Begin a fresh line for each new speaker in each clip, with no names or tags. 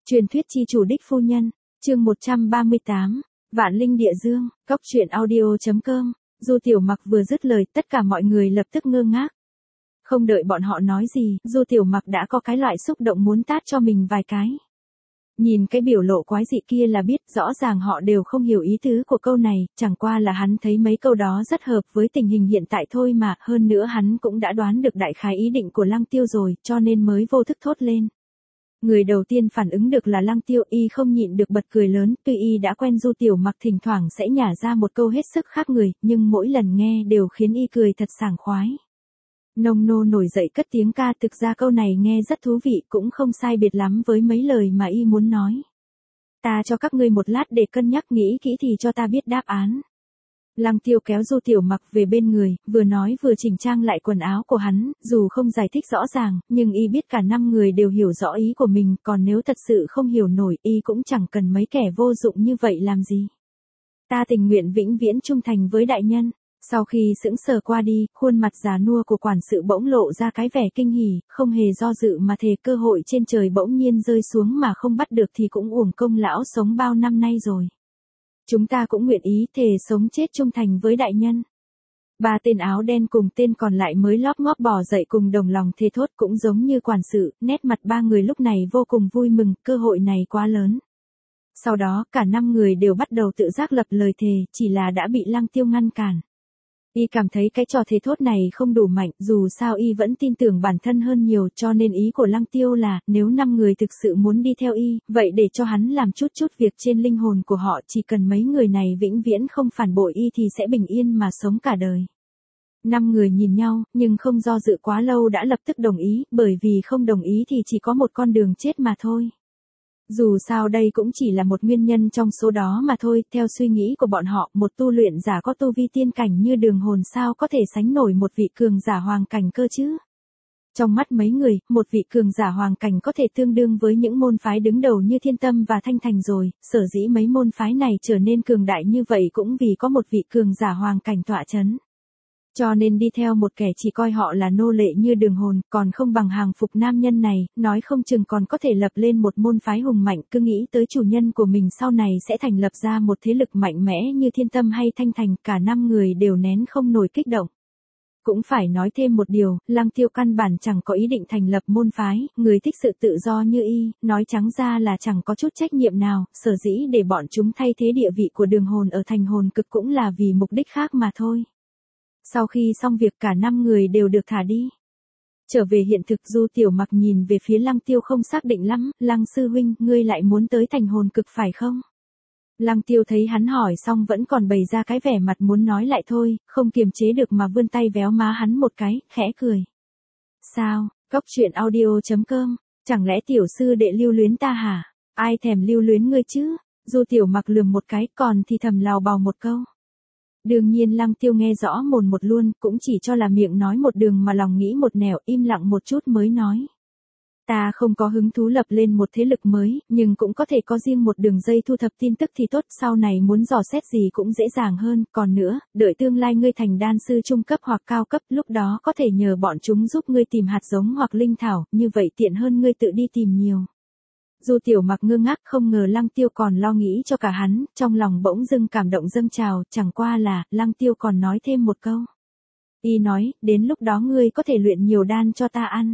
Truyền thuyết chi chủ đích phu nhân, chương 138, Vạn Linh Địa Dương, Cốc truyện audio.com. Du Tiểu Mặc vừa dứt lời, tất cả mọi người lập tức ngơ ngác. Không đợi bọn họ nói gì, Du Tiểu Mặc đã có cái loại xúc động muốn tát cho mình vài cái. Nhìn cái biểu lộ quái dị kia là biết rõ ràng họ đều không hiểu ý tứ của câu này, chẳng qua là hắn thấy mấy câu đó rất hợp với tình hình hiện tại thôi mà, hơn nữa hắn cũng đã đoán được đại khái ý định của Lăng Tiêu rồi, cho nên mới vô thức thốt lên. Người đầu tiên phản ứng được là Lăng Tiêu, y không nhịn được bật cười lớn, tuy y đã quen Du Tiểu Mặc thỉnh thoảng sẽ nhả ra một câu hết sức khác người, nhưng mỗi lần nghe đều khiến y cười thật sảng khoái. Nông nô nổi dậy cất tiếng ca, thực ra câu này nghe rất thú vị, cũng không sai biệt lắm với mấy lời mà y muốn nói. Ta cho các ngươi một lát để cân nhắc nghĩ kỹ thì cho ta biết đáp án. Lăng Tiêu kéo Du Tiểu Mặc về bên người, vừa nói vừa chỉnh trang lại quần áo của hắn, dù không giải thích rõ ràng, nhưng y biết cả 5 người đều hiểu rõ ý của mình, còn nếu thật sự không hiểu nổi, y cũng chẳng cần mấy kẻ vô dụng như vậy làm gì. Ta tình nguyện vĩnh viễn trung thành với đại nhân. Sau khi sững sờ qua đi, khuôn mặt già nua của quản sự bỗng lộ ra cái vẻ kinh hỉ, không hề do dự mà thề cơ hội trên trời bỗng nhiên rơi xuống mà không bắt được thì cũng uổng công lão sống bao năm nay rồi. Chúng ta cũng nguyện ý thề sống chết trung thành với đại nhân. 3 tên áo đen cùng tên còn lại mới lóp ngóp bò dậy cùng đồng lòng thề thốt, cũng giống như quản sự, nét mặt 3 người lúc này vô cùng vui mừng, cơ hội này quá lớn. Sau đó, cả 5 người đều bắt đầu tự giác lập lời thề, chỉ là đã bị Lăng Tiêu ngăn cản. Y cảm thấy cái trò thề thốt này không đủ mạnh, dù sao y vẫn tin tưởng bản thân hơn nhiều, cho nên ý của Lăng Tiêu là, nếu 5 người thực sự muốn đi theo y, vậy để cho hắn làm chút việc trên linh hồn của họ, chỉ cần mấy người này vĩnh viễn không phản bội y thì sẽ bình yên mà sống cả đời. 5 người nhìn nhau, nhưng không do dự quá lâu đã lập tức đồng ý, bởi vì không đồng ý thì chỉ có một con đường chết mà thôi. Dù sao đây cũng chỉ là một nguyên nhân trong số đó mà thôi, theo suy nghĩ của bọn họ, một tu luyện giả có tu vi tiên cảnh như Đường Hồn sao có thể sánh nổi một vị cường giả hoàng cảnh cơ chứ? Trong mắt mấy người, một vị cường giả hoàng cảnh có thể tương đương với những môn phái đứng đầu như Thiên Tâm và Thanh Thành rồi, sở dĩ mấy môn phái này trở nên cường đại như vậy cũng vì có một vị cường giả hoàng cảnh tọa chấn. Cho nên đi theo một kẻ chỉ coi họ là nô lệ như Đường Hồn, còn không bằng hàng phục nam nhân này, nói không chừng còn có thể lập lên một môn phái hùng mạnh, cứ nghĩ tới chủ nhân của mình sau này sẽ thành lập ra một thế lực mạnh mẽ như Thiên Tâm hay Thanh Thành, cả 5 người đều nén không nổi kích động. Cũng phải nói thêm một điều, Lăng Tiêu căn bản chẳng có ý định thành lập môn phái, người thích sự tự do như y, nói trắng ra là chẳng có chút trách nhiệm nào, sở dĩ để bọn chúng thay thế địa vị của Đường Hồn ở thành hồn cực cũng là vì mục đích khác mà thôi. Sau khi xong việc cả 5 người đều được thả đi. Trở về hiện thực, Du Tiểu Mặc nhìn về phía Lăng Tiêu không xác định lắm, Lăng sư huynh, ngươi lại muốn tới thành hồn cực phải không? Lăng Tiêu thấy hắn hỏi xong vẫn còn bày ra cái vẻ mặt muốn nói lại thôi, không kiềm chế được mà vươn tay véo má hắn một cái, khẽ cười. Sao, Cốc truyện audio.com, chẳng lẽ tiểu sư đệ lưu luyến ta hả? Ai thèm lưu luyến ngươi chứ? Du Tiểu Mặc lườm một cái, còn thì thầm lào bào một câu. Đương nhiên Lăng Tiêu nghe rõ mồn một luôn, cũng chỉ cho là miệng nói một đường mà lòng nghĩ một nẻo, im lặng một chút mới nói. Ta không có hứng thú lập lên một thế lực mới, nhưng cũng có thể có riêng một đường dây thu thập tin tức thì tốt, sau này muốn dò xét gì cũng dễ dàng hơn, còn nữa, đợi tương lai ngươi thành đan sư trung cấp hoặc cao cấp, lúc đó có thể nhờ bọn chúng giúp ngươi tìm hạt giống hoặc linh thảo, như vậy tiện hơn ngươi tự đi tìm nhiều. Du Tiểu Mặc ngơ ngác, không ngờ Lăng Tiêu còn lo nghĩ cho cả hắn, trong lòng bỗng dưng cảm động dâng trào, chẳng qua là, Lăng Tiêu còn nói thêm một câu. Y nói, đến lúc đó ngươi có thể luyện nhiều đan cho ta ăn.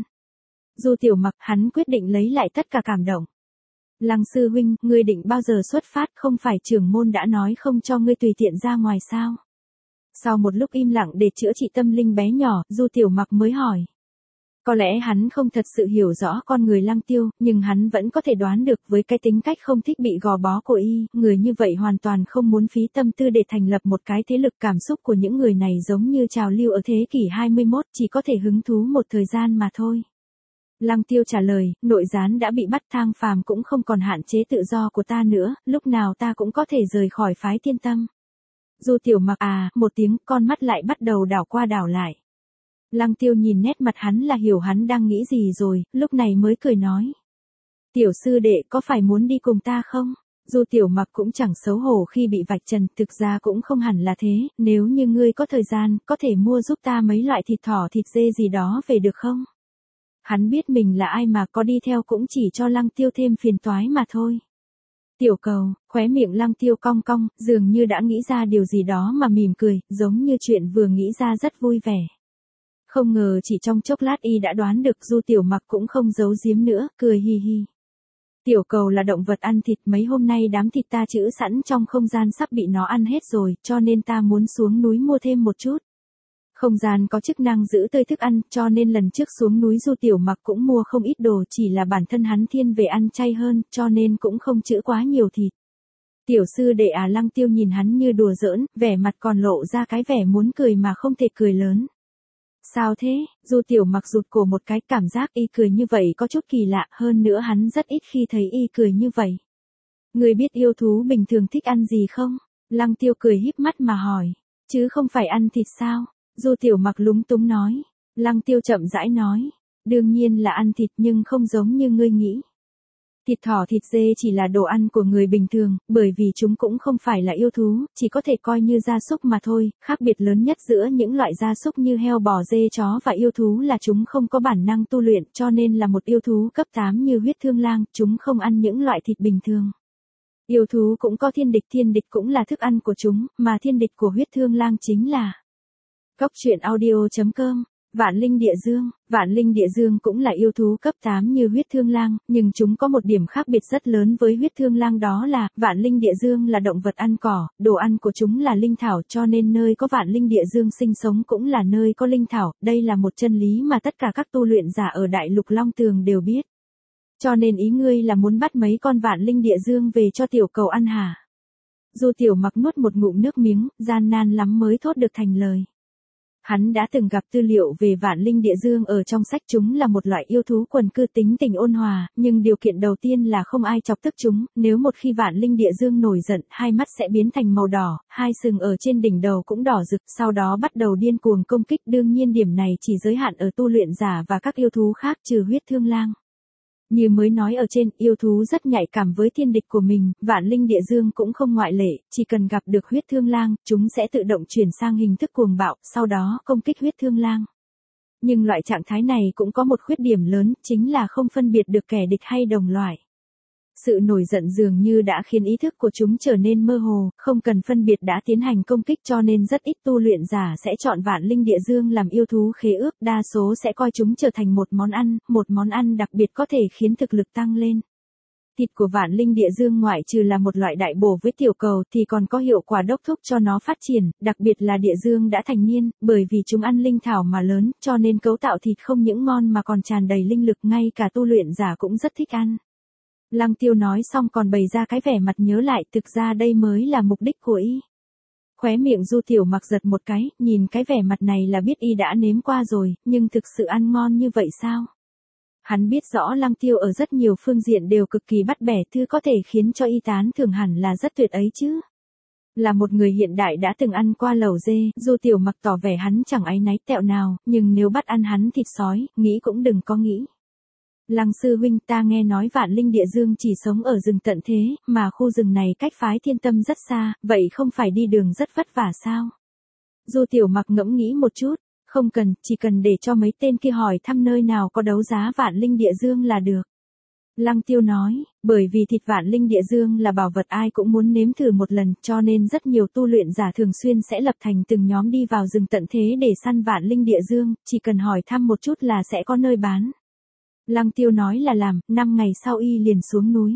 Du Tiểu Mặc, hắn quyết định lấy lại tất cả cảm động. Lăng sư huynh, ngươi định bao giờ xuất phát, không phải trưởng môn đã nói không cho ngươi tùy tiện ra ngoài sao? Sau một lúc im lặng để chữa trị tâm linh bé nhỏ, Du Tiểu Mặc mới hỏi. Có lẽ hắn không thật sự hiểu rõ con người Lăng Tiêu, nhưng hắn vẫn có thể đoán được với cái tính cách không thích bị gò bó của y, người như vậy hoàn toàn không muốn phí tâm tư để thành lập một cái thế lực, cảm xúc của những người này giống như trào lưu ở thế kỷ 21, chỉ có thể hứng thú một thời gian mà thôi. Lăng Tiêu trả lời, nội gián đã bị bắt, thang phàm cũng không còn hạn chế tự do của ta nữa, lúc nào ta cũng có thể rời khỏi phái Thiên Tâm. Du Tiểu Mặc một tiếng, con mắt lại bắt đầu đảo qua đảo lại. Lăng Tiêu nhìn nét mặt hắn là hiểu hắn đang nghĩ gì rồi, lúc này mới cười nói. Tiểu sư đệ có phải muốn đi cùng ta không? Du Tiểu Mặc cũng chẳng xấu hổ khi bị vạch trần, thực ra cũng không hẳn là thế, nếu như ngươi có thời gian, có thể mua giúp ta mấy loại thịt thỏ thịt dê gì đó về được không? Hắn biết mình là ai mà có đi theo cũng chỉ cho Lăng Tiêu thêm phiền toái mà thôi. Tiểu cầu, khóe miệng Lăng Tiêu cong cong, dường như đã nghĩ ra điều gì đó mà mỉm cười, giống như chuyện vừa nghĩ ra rất vui vẻ. Không ngờ chỉ trong chốc lát y đã đoán được, Du Tiểu Mặc cũng không giấu giếm nữa, cười hi hi. Tiểu cầu là động vật ăn thịt, mấy hôm nay đám thịt ta trữ sẵn trong không gian sắp bị nó ăn hết rồi, cho nên ta muốn xuống núi mua thêm một chút. Không gian có chức năng giữ tươi thức ăn, cho nên lần trước xuống núi Du Tiểu Mặc cũng mua không ít đồ, chỉ là bản thân hắn thiên về ăn chay hơn, cho nên cũng không trữ quá nhiều thịt. Tiểu sư đệ à, Lăng Tiêu nhìn hắn như đùa giỡn, vẻ mặt còn lộ ra cái vẻ muốn cười mà không thể cười lớn. Sao thế? Du Tiểu Mặc rụt cổ một cái, cảm giác y cười như vậy có chút kỳ lạ, hơn nữa hắn rất ít khi thấy y cười như vậy. Người biết yêu thú bình thường thích ăn gì không? Lăng Tiêu cười híp mắt mà hỏi. Chứ không phải ăn thịt sao? Du Tiểu Mặc lúng túng nói. Lăng Tiêu chậm rãi nói. Đương nhiên là ăn thịt, nhưng không giống như ngươi nghĩ. Thịt thỏ thịt dê chỉ là đồ ăn của người bình thường, bởi vì chúng cũng không phải là yêu thú, chỉ có thể coi như gia súc mà thôi. Khác biệt lớn nhất giữa những loại gia súc như heo bò dê chó và yêu thú là chúng không có bản năng tu luyện, cho nên là một yêu thú cấp 8 như huyết thương lang, chúng không ăn những loại thịt bình thường. Yêu thú cũng có thiên địch cũng là thức ăn của chúng, mà thiên địch của huyết thương lang chính là Cóc truyện audio.com. Vạn Linh Địa Dương cũng là yêu thú cấp 8 như huyết thương lang, nhưng chúng có một điểm khác biệt rất lớn với huyết thương lang, đó là Vạn Linh Địa Dương là động vật ăn cỏ, đồ ăn của chúng là linh thảo, cho nên nơi có Vạn Linh Địa Dương sinh sống cũng là nơi có linh thảo, đây là một chân lý mà tất cả các tu luyện giả ở Đại Lục Long Tường đều biết. Cho nên ý ngươi là muốn bắt mấy con Vạn Linh Địa Dương về cho tiểu cầu ăn hả? Du Tiểu Mặc nuốt một ngụm nước miếng, gian nan lắm mới thốt được thành lời. Hắn đã từng gặp tư liệu về Vạn Linh Địa Dương ở trong sách, chúng là một loại yêu thú quần cư tính tình ôn hòa, nhưng điều kiện đầu tiên là không ai chọc tức chúng, nếu một khi Vạn Linh Địa Dương nổi giận, hai mắt sẽ biến thành màu đỏ, hai sừng ở trên đỉnh đầu cũng đỏ rực, sau đó bắt đầu điên cuồng công kích, đương nhiên điểm này chỉ giới hạn ở tu luyện giả và các yêu thú khác trừ huyết thương lang. Như mới nói ở trên, yêu thú rất nhạy cảm với thiên địch của mình, Vạn Linh Địa Dương cũng không ngoại lệ, chỉ cần gặp được huyết thương lang, chúng sẽ tự động chuyển sang hình thức cuồng bạo, sau đó công kích huyết thương lang. Nhưng loại trạng thái này cũng có một khuyết điểm lớn, chính là không phân biệt được kẻ địch hay đồng loại. Sự nổi giận dường như đã khiến ý thức của chúng trở nên mơ hồ, không cần phân biệt đã tiến hành công kích, cho nên rất ít tu luyện giả sẽ chọn Vạn Linh Địa Dương làm yêu thú khế ước, đa số sẽ coi chúng trở thành một món ăn đặc biệt có thể khiến thực lực tăng lên. Thịt của Vạn Linh Địa Dương ngoại trừ là một loại đại bổ với tiểu cầu thì còn có hiệu quả đốc thúc cho nó phát triển, đặc biệt là địa dương đã thành niên, bởi vì chúng ăn linh thảo mà lớn, cho nên cấu tạo thịt không những ngon mà còn tràn đầy linh lực, ngay cả tu luyện giả cũng rất thích ăn. Lăng Tiêu nói xong còn bày ra cái vẻ mặt nhớ lại, thực ra đây mới là mục đích của y. Khóe miệng Du Tiểu Mặc giật một cái, nhìn cái vẻ mặt này là biết y đã nếm qua rồi, nhưng thực sự ăn ngon như vậy sao? Hắn biết rõ Lăng Tiêu ở rất nhiều phương diện đều cực kỳ bắt bẻ, thứ có thể khiến cho y tán thưởng hẳn là rất tuyệt ấy chứ. Là một người hiện đại đã từng ăn qua lẩu dê, Du Tiểu Mặc tỏ vẻ hắn chẳng áy náy tẹo nào, nhưng nếu bắt ăn hắn thịt sói, nghĩ cũng đừng có nghĩ. Lăng sư huynh, ta nghe nói Vạn Linh Địa Dương chỉ sống ở rừng tận thế, mà khu rừng này cách phái Thiên Tâm rất xa, vậy không phải đi đường rất vất vả sao? Du Tiểu Mặc ngẫm nghĩ một chút, không cần, chỉ cần để cho mấy tên kia hỏi thăm nơi nào có đấu giá Vạn Linh Địa Dương là được. Lăng Tiêu nói, bởi vì thịt Vạn Linh Địa Dương là bảo vật ai cũng muốn nếm thử một lần, cho nên rất nhiều tu luyện giả thường xuyên sẽ lập thành từng nhóm đi vào rừng tận thế để săn Vạn Linh Địa Dương, chỉ cần hỏi thăm một chút là sẽ có nơi bán. Lăng Tiêu nói là làm, 5 ngày sau y liền xuống núi.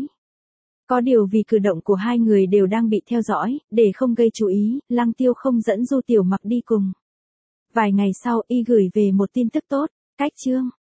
Có điều vì cử động của hai người đều đang bị theo dõi, để không gây chú ý, Lăng Tiêu không dẫn Du Tiểu Mặc đi cùng. Vài ngày sau y gửi về một tin tức tốt, cách chương.